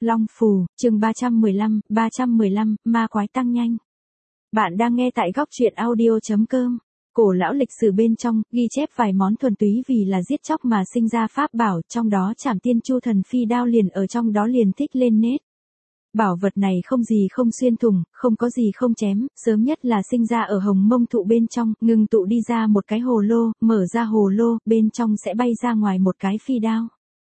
Long Phù, chương 315, ma quái tăng nhanh. Bạn đang nghe tại góc truyện audio.com. Cổ lão lịch sử bên trong, ghi chép vài món thuần túy vì là giết chóc mà sinh ra pháp bảo, trong đó Trảm Tiên Chu Thần Phi đao liền ở trong đó liền thích lên nết. Bảo vật này không gì không xuyên thủng, không có gì không chém, sớm nhất là sinh ra ở hồng mông thụ bên trong, ngừng tụ đi ra một cái hồ lô, mở ra hồ lô, bên trong sẽ bay ra ngoài một cái phi đao.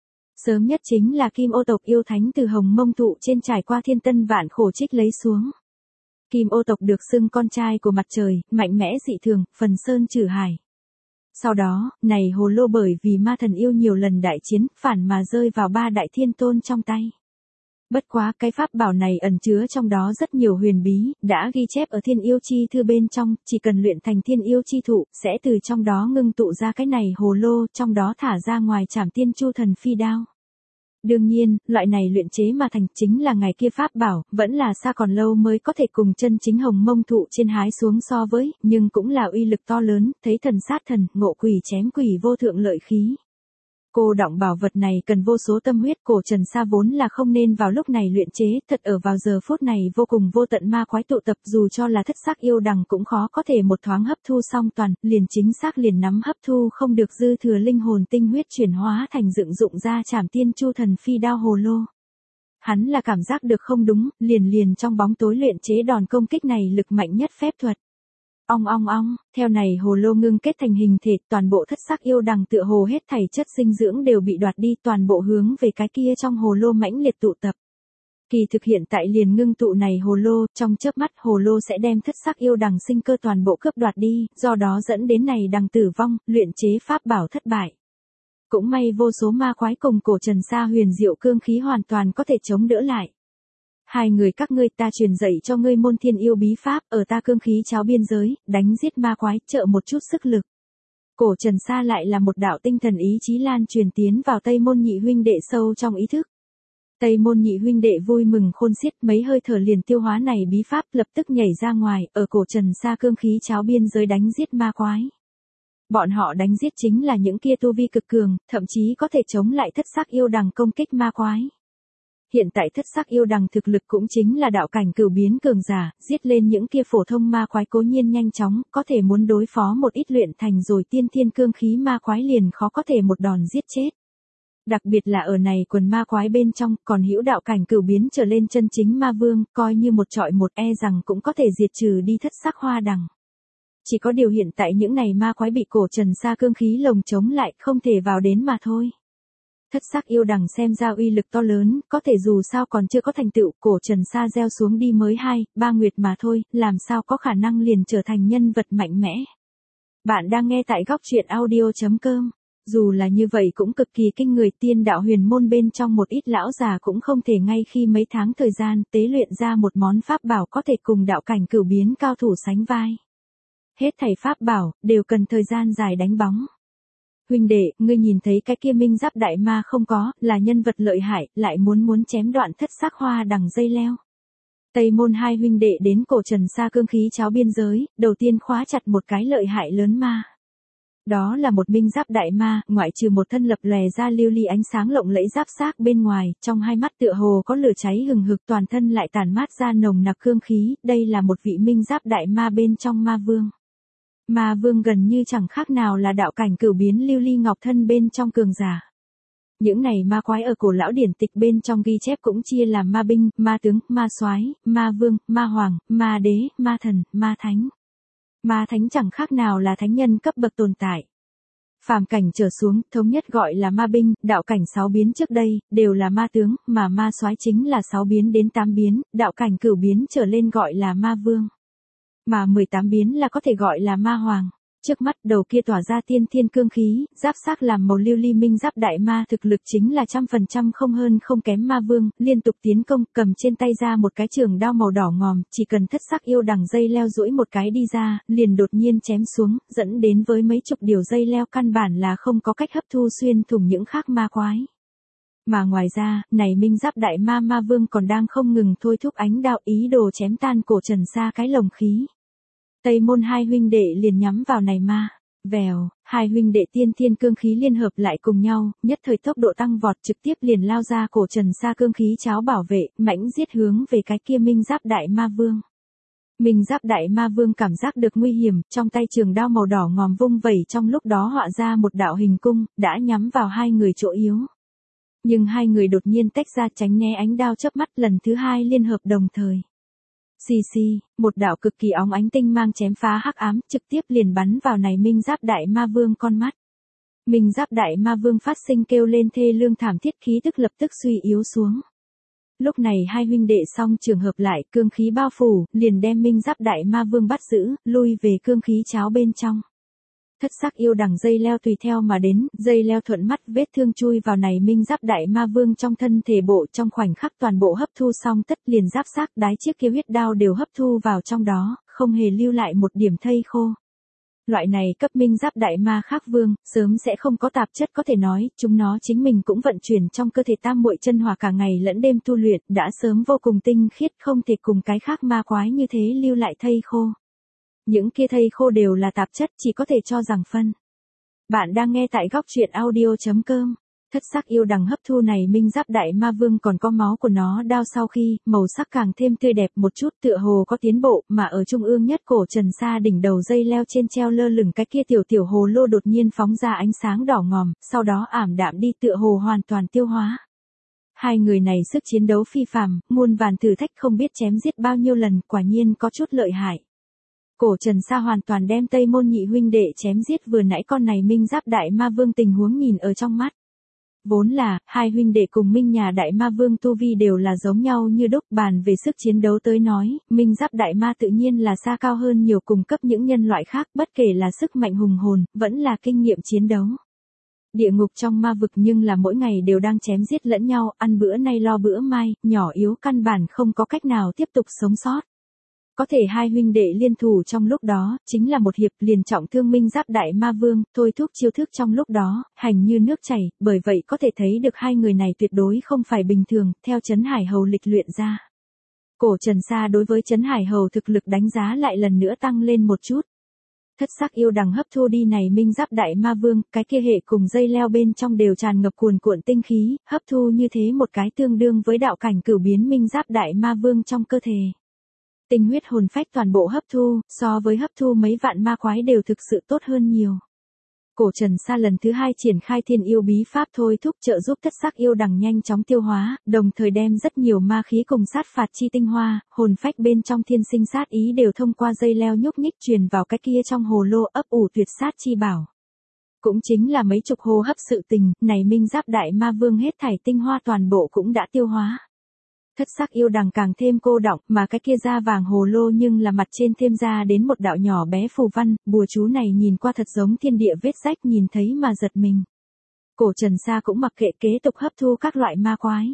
Sớm nhất chính là Kim Ô tộc yêu thánh từ hồng mông thụ trên trải qua thiên tân vạn khổ trích lấy xuống. Kim Ô tộc được xưng con trai của mặt trời, mạnh mẽ dị thường, phần sơn trừ hải. Sau đó, này hồ lô bởi vì ma thần yêu nhiều lần đại chiến, phản mà rơi vào ba đại thiên tôn trong tay. Bất quá cái pháp bảo này ẩn chứa trong đó rất nhiều huyền bí, đã ghi chép ở thiên yêu chi thư bên trong, chỉ cần luyện thành thiên yêu chi thụ, sẽ từ trong đó ngưng tụ ra cái này hồ lô, trong đó thả ra ngoài Trảm Tiên Chu Thần Phi đao. Đương nhiên, loại này luyện chế mà thành chính là ngày kia pháp bảo, vẫn là xa còn lâu mới có thể cùng chân chính hồng mông thụ trên hái xuống so với, nhưng cũng là uy lực to lớn, thấy thần sát thần, ngộ quỷ chém quỷ vô thượng lợi khí. Cô đọng bảo vật này cần vô số tâm huyết, cổ Trần Sa vốn là không nên vào lúc này luyện chế, thật ở vào giờ phút này vô cùng vô tận ma quái tụ tập, dù cho là thất sắc yêu đằng cũng khó có thể một thoáng hấp thu xong toàn, liền chính xác liền nắm hấp thu không được dư thừa linh hồn tinh huyết chuyển hóa thành dựng dụng ra Trảm Tiên Chu Thần Phi đao hồ lô. Hắn là cảm giác được không đúng, liền trong bóng tối luyện chế đòn công kích này lực mạnh nhất phép thuật. Ong ong ong, theo này hồ lô ngưng kết thành hình thể, toàn bộ thất sắc yêu đằng tựa hồ hết thảy chất dinh dưỡng đều bị đoạt đi, toàn bộ hướng về cái kia trong hồ lô mãnh liệt tụ tập. Kỳ thực hiện tại liền ngưng tụ này hồ lô, trong chớp mắt hồ lô sẽ đem thất sắc yêu đằng sinh cơ toàn bộ cướp đoạt đi, do đó dẫn đến này đằng tử vong, luyện chế pháp bảo thất bại. Cũng may vô số ma quái cùng cổ Trần Sa huyền diệu cương khí hoàn toàn có thể chống đỡ lại. Hai người các ngươi ta truyền dạy cho ngươi môn thiên yêu bí pháp, ở ta cương khí cháo biên giới, đánh giết ma quái, trợ một chút sức lực. Cổ Trần Sa lại là một đạo tinh thần ý chí lan truyền tiến vào Tây Môn nhị huynh đệ sâu trong ý thức. Tây Môn nhị huynh đệ vui mừng khôn xiết, mấy hơi thở liền tiêu hóa này bí pháp, lập tức nhảy ra ngoài, ở cổ Trần Sa cương khí cháo biên giới đánh giết ma quái. Bọn họ đánh giết chính là những kia tu vi cực cường, thậm chí có thể chống lại thất sắc yêu đằng công kích ma quái. Hiện tại thất sắc yêu đằng thực lực cũng chính là đạo cảnh cửu biến cường giả, giết lên những kia phổ thông ma quái cố nhiên nhanh chóng, có thể muốn đối phó một ít luyện thành rồi tiên thiên cương khí ma quái liền khó có thể một đòn giết chết. Đặc biệt là ở này quần ma quái bên trong, còn hữu đạo cảnh cửu biến trở lên chân chính ma vương, coi như một trọi một rằng cũng có thể diệt trừ đi thất sắc hoa đằng. Chỉ có điều hiện tại những này ma quái bị cổ Trần Sa cương khí lồng chống lại, không thể vào đến mà thôi. Thất sắc yêu đằng xem ra uy lực to lớn, có thể dù sao còn chưa có thành tựu, cổ Trần Sa gieo xuống đi mới 2-3 nguyệt mà thôi, làm sao có khả năng liền trở thành nhân vật mạnh mẽ. Bạn đang nghe tại góc truyện audio.com. Dù là như vậy cũng cực kỳ kinh người, tiên đạo huyền môn bên trong một ít lão già cũng không thể ngay khi mấy tháng thời gian tế luyện ra một món pháp bảo có thể cùng đạo cảnh cửu biến cao thủ sánh vai. Hết thảy pháp bảo, đều cần thời gian dài đánh bóng. Huynh đệ, ngươi nhìn thấy cái kia minh giáp đại ma không có, là nhân vật lợi hại, lại muốn chém đoạn thất sắc hoa đằng dây leo. Tây Môn hai huynh đệ đến cổ Trần Sa cương khí cháo biên giới, đầu tiên khóa chặt một cái lợi hại lớn ma. Đó là một minh giáp đại ma, ngoại trừ một thân lập lòe ra lưu ly ánh sáng lộng lẫy giáp xác bên ngoài, trong hai mắt tựa hồ có lửa cháy hừng hực, toàn thân lại tản mát ra nồng nặc cương khí, đây là một vị minh giáp đại ma bên trong ma vương. Ma vương gần như chẳng khác nào là đạo cảnh cửu biến lưu ly ngọc thân bên trong cường giả. Những này ma quái ở cổ lão điển tịch bên trong ghi chép cũng chia làm ma binh, ma tướng, ma soái, ma vương, ma hoàng, ma đế, ma thần, ma thánh. Ma thánh chẳng khác nào là thánh nhân cấp bậc tồn tại. Phàm cảnh trở xuống, thống nhất gọi là ma binh, đạo cảnh 6 biến trước đây, đều là ma tướng, mà ma soái chính là 6 biến đến 8 biến, đạo cảnh cửu biến trở lên gọi là ma vương. Mà 18 biến là có thể gọi là ma hoàng. Trước mắt đầu kia tỏa ra tiên thiên cương khí, giáp xác làm màu lưu ly minh giáp đại ma, thực lực chính là 100% không hơn không kém ma vương, liên tục tiến công, cầm trên tay ra một cái trường đao màu đỏ ngòm, chỉ cần thất sắc yêu đằng dây leo duỗi một cái đi ra, liền đột nhiên chém xuống, dẫn đến với mấy chục điều dây leo căn bản là không có cách hấp thu xuyên thủng những khác ma quái. Mà ngoài ra, này minh giáp đại ma ma vương còn đang không ngừng thôi thúc ánh đạo ý đồ chém tan cổ Trần Sa cái lồng khí. Tây Môn hai huynh đệ liền nhắm vào này ma. Vèo, hai huynh đệ tiên thiên cương khí liên hợp lại cùng nhau, nhất thời tốc độ tăng vọt trực tiếp liền lao ra cổ Trần Sa cương khí cháo bảo vệ, mãnh giết hướng về cái kia Minh Giáp Đại Ma Vương. Minh Giáp Đại Ma Vương cảm giác được nguy hiểm, trong tay trường đao màu đỏ ngòm vung vẩy trong lúc đó họa ra một đạo hình cung, đã nhắm vào hai người chỗ yếu. Nhưng hai người đột nhiên tách ra tránh né ánh đao chớp mắt lần thứ hai liên hợp đồng thời. Xì xì, một đạo cực kỳ óng ánh tinh mang chém phá hắc ám, trực tiếp liền bắn vào này Minh Giáp Đại Ma Vương con mắt. Minh Giáp Đại Ma Vương phát sinh kêu lên thê lương thảm thiết, khí tức lập tức suy yếu xuống. Lúc này hai huynh đệ song trường hợp lại, cương khí bao phủ, liền đem Minh Giáp Đại Ma Vương bắt giữ, lui về cương khí cháo bên trong. Thất sắc yêu đằng dây leo tùy theo mà đến, dây leo thuận mắt vết thương chui vào này Minh Giáp Đại Ma Vương trong thân thể bộ, trong khoảnh khắc toàn bộ hấp thu xong tất liền giáp xác đái chiếc kia huyết đao đều hấp thu vào trong đó, không hề lưu lại một điểm thây khô. Loại này cấp Minh Giáp Đại Ma khác vương, sớm sẽ không có tạp chất, có thể nói, chúng nó chính mình cũng vận chuyển trong cơ thể tam muội chân hỏa cả ngày lẫn đêm tu luyện, đã sớm vô cùng tinh khiết, không thể cùng cái khác ma quái như thế lưu lại thây khô. Những kia thây khô đều là tạp chất, chỉ có thể cho rằng phân. Bạn đang nghe tại góc truyện audio.com. Thất sắc yêu đằng hấp thu này Minh Giáp Đại Ma Vương còn có máu của nó đao sau khi, màu sắc càng thêm tươi đẹp một chút, tựa hồ có tiến bộ, mà ở trung ương nhất cổ Trần Sa đỉnh đầu dây leo trên treo lơ lửng cái kia tiểu hồ lô đột nhiên phóng ra ánh sáng đỏ ngòm, sau đó ảm đạm đi, tựa hồ hoàn toàn tiêu hóa. Hai người này sức chiến đấu phi phàm, muôn vàn thử thách không biết chém giết bao nhiêu lần, quả nhiên có chút lợi hại. Cổ Trần Sa hoàn toàn đem Tây Môn nhị huynh đệ chém giết vừa nãy con này Minh Giáp Đại Ma Vương tình huống nhìn ở trong mắt. Vốn là, hai huynh đệ cùng Minh nhà Đại Ma Vương tu vi đều là giống nhau như đúc, bàn về sức chiến đấu tới nói, Minh Giáp Đại Ma tự nhiên là xa cao hơn nhiều cùng cấp những nhân loại khác, bất kể là sức mạnh hùng hồn, vẫn là kinh nghiệm chiến đấu. Địa ngục trong ma vực nhưng là mỗi ngày đều đang chém giết lẫn nhau, ăn bữa nay lo bữa mai, nhỏ yếu căn bản không có cách nào tiếp tục sống sót. Có thể hai huynh đệ liên thủ trong lúc đó, chính là một hiệp liền trọng thương Minh Giáp Đại Ma Vương, thôi thúc chiêu thức trong lúc đó, hành như nước chảy, bởi vậy có thể thấy được hai người này tuyệt đối không phải bình thường, theo Trấn Hải Hầu lịch luyện ra. Cổ Trần Sa đối với Trấn Hải Hầu thực lực đánh giá lại lần nữa tăng lên một chút. Thất sắc yêu đằng hấp thu đi này Minh Giáp Đại Ma Vương, cái kia hệ cùng dây leo bên trong đều tràn ngập cuồn cuộn tinh khí, hấp thu như thế một cái tương đương với đạo cảnh cửu biến Minh Giáp Đại Ma Vương trong cơ thể. Tinh huyết hồn phách toàn bộ hấp thu, so với hấp thu mấy vạn ma quái đều thực sự tốt hơn nhiều. Cổ Trần Sa lần thứ hai triển khai thiên yêu bí pháp thôi thúc trợ giúp thất sắc yêu đằng nhanh chóng tiêu hóa, đồng thời đem rất nhiều ma khí cùng sát phạt chi tinh hoa, hồn phách bên trong thiên sinh sát ý đều thông qua dây leo nhúc nhích truyền vào cái kia trong hồ lô ấp ủ tuyệt sát chi bảo. Cũng chính là mấy chục hô hấp sự tình, này Minh Giáp Đại Ma Vương hết thảy tinh hoa toàn bộ cũng đã tiêu hóa. Thất sắc yêu đằng càng thêm cô đọng, mà cái kia da vàng hồ lô nhưng là mặt trên thêm ra đến một đạo nhỏ bé phù văn, bùa chú này nhìn qua thật giống thiên địa vết rách, nhìn thấy mà giật mình. Cổ Trần Sa cũng mặc kệ kế tục hấp thu các loại ma quái.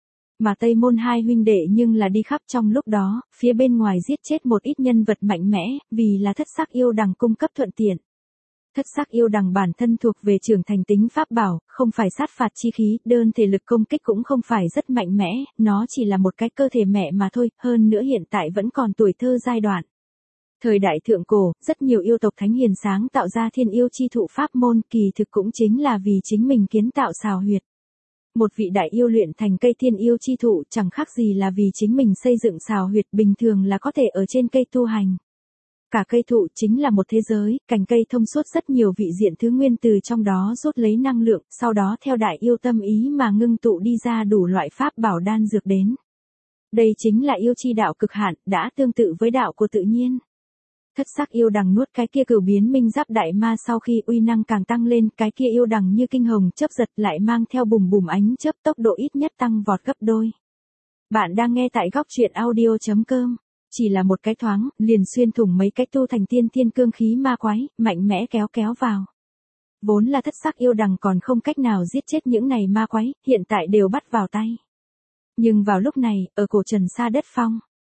Mà Tây Môn hai huynh đệ nhưng là đi khắp trong lúc đó, phía bên ngoài giết chết một ít nhân vật mạnh mẽ, vì là thất sắc yêu đằng cung cấp thuận tiện. Thất sắc yêu đằng bản thân thuộc về trưởng thành tính pháp bảo, không phải sát phạt chi khí, đơn thể lực công kích cũng không phải rất mạnh mẽ, nó chỉ là một cái cơ thể mẹ mà thôi, hơn nữa hiện tại vẫn còn tuổi thơ giai đoạn. Thời đại thượng cổ, rất nhiều yêu tộc thánh hiền sáng tạo ra thiên yêu chi thụ pháp môn, kỳ thực cũng chính là vì chính mình kiến tạo xào huyệt. Một vị đại yêu luyện thành cây thiên yêu chi thụ chẳng khác gì là vì chính mình xây dựng xào huyệt, bình thường là có thể ở trên cây tu hành. Cả cây thụ chính là một thế giới, cành cây thông suốt rất nhiều vị diện thứ nguyên từ trong đó rút lấy năng lượng, sau đó theo đại yêu tâm ý mà ngưng tụ đi ra đủ loại pháp bảo đan dược đến. Đây chính là yêu chi đạo cực hạn, đã tương tự với đạo của tự nhiên. Thất sắc yêu đằng nuốt cái kia cửu biến Minh Giáp Đại Ma sau khi uy năng càng tăng lên, cái kia yêu đằng như kinh hồng chớp giật lại mang theo bùm bùm ánh chớp, tốc độ ít nhất tăng vọt gấp đôi. Bạn đang nghe tại góc truyện audio.com. Chỉ là một cái thoáng, liền xuyên thủng mấy cái tu thành tiên thiên cương khí ma quái, mạnh mẽ kéo vào. Vốn là thất sắc yêu đằng còn không cách nào giết chết những này ma quái, hiện tại đều bắt vào tay. Nhưng vào lúc này, ở cổ Trần Sa đất phong,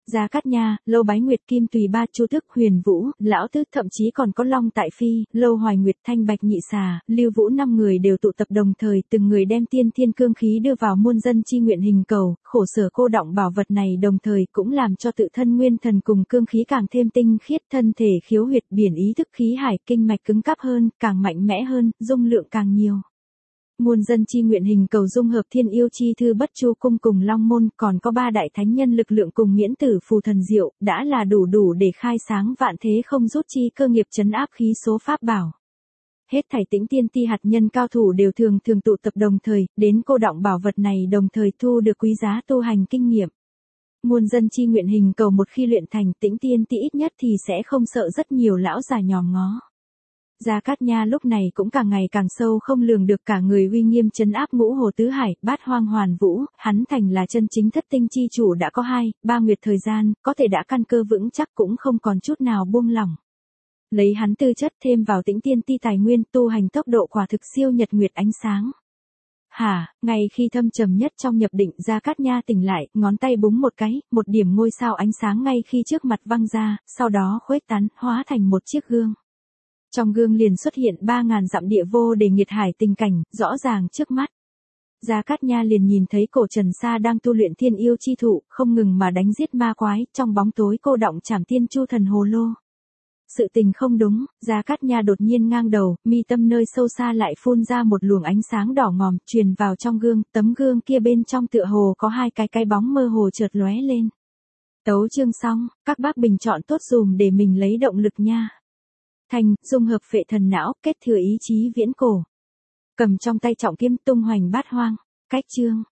Gia Cát Nha, Lâu Bái Nguyệt, Kim Tùy Ba, Chu Thức, Huyền Vũ, Lão Tứ, thậm chí còn có Long Tại Phi, Lâu Hoài Nguyệt, Thanh Bạch Nhị Xà, Lưu Vũ, 5 người đều tụ tập đồng thời, từng người đem tiên thiên cương khí đưa vào muôn dân chi nguyện hình cầu, khổ sở cô đọng bảo vật này đồng thời cũng làm cho tự thân nguyên thần cùng cương khí càng thêm tinh khiết, thân thể khiếu huyệt biển ý thức khí hải kinh mạch cứng cáp hơn, càng mạnh mẽ hơn, dung lượng càng nhiều. Muôn dân chi nguyện hình cầu dung hợp thiên yêu chi thư Bất Chu cung cùng Long môn, còn có 3 đại thánh nhân lực lượng cùng miễn tử phù thần diệu, đã là đủ để khai sáng vạn thế không rút chi cơ nghiệp trấn áp khí số pháp bảo. Hết thảy Tĩnh Tiên Ti hạt nhân cao thủ đều thường tụ tập đồng thời, đến cô đọng bảo vật này đồng thời thu được quý giá tu hành kinh nghiệm. Muôn dân chi nguyện hình cầu một khi luyện thành Tĩnh Tiên Ti ít nhất thì sẽ không sợ rất nhiều lão già nhòm ngó. Gia Cát Nha lúc này cũng càng ngày càng sâu không lường được, cả người uy nghiêm trấn áp ngũ hồ tứ hải, bát hoang hoàn vũ, hắn thành là chân chính thất tinh chi chủ đã có 2-3 nguyệt thời gian, có thể đã căn cơ vững chắc cũng không còn chút nào buông lỏng. Lấy hắn tư chất thêm vào Tĩnh Tiên Ti tài nguyên, tu hành tốc độ quả thực siêu nhật nguyệt ánh sáng. Ngay khi thâm trầm nhất trong nhập định, Gia Cát Nha tỉnh lại, ngón tay búng một cái, một điểm ngôi sao ánh sáng ngay khi trước mặt văng ra, sau đó khuếch tán, hóa thành một chiếc gương. Trong gương liền xuất hiện 3.000 dặm địa vô để nghiệt hải tình cảnh, rõ ràng trước mắt. Gia Cát Nha liền nhìn thấy cổ Trần Sa đang tu luyện thiên yêu chi thụ, không ngừng mà đánh giết ma quái, trong bóng tối cô đọng trảm tiên chu thần hồ lô. Sự tình không đúng, Gia Cát Nha đột nhiên ngang đầu, mi tâm nơi sâu xa lại phun ra một luồng ánh sáng đỏ ngòm, truyền vào trong gương, tấm gương kia bên trong tựa hồ có 2 cái bóng mơ hồ chợt lóe lên. Tấu chương xong, các bác bình chọn tốt dùm để mình lấy động lực nha. Thành, dung hợp phệ thần não, kết thừa ý chí viễn cổ. Cầm trong tay trọng kiếm tung hoành bát hoang. Cách chương.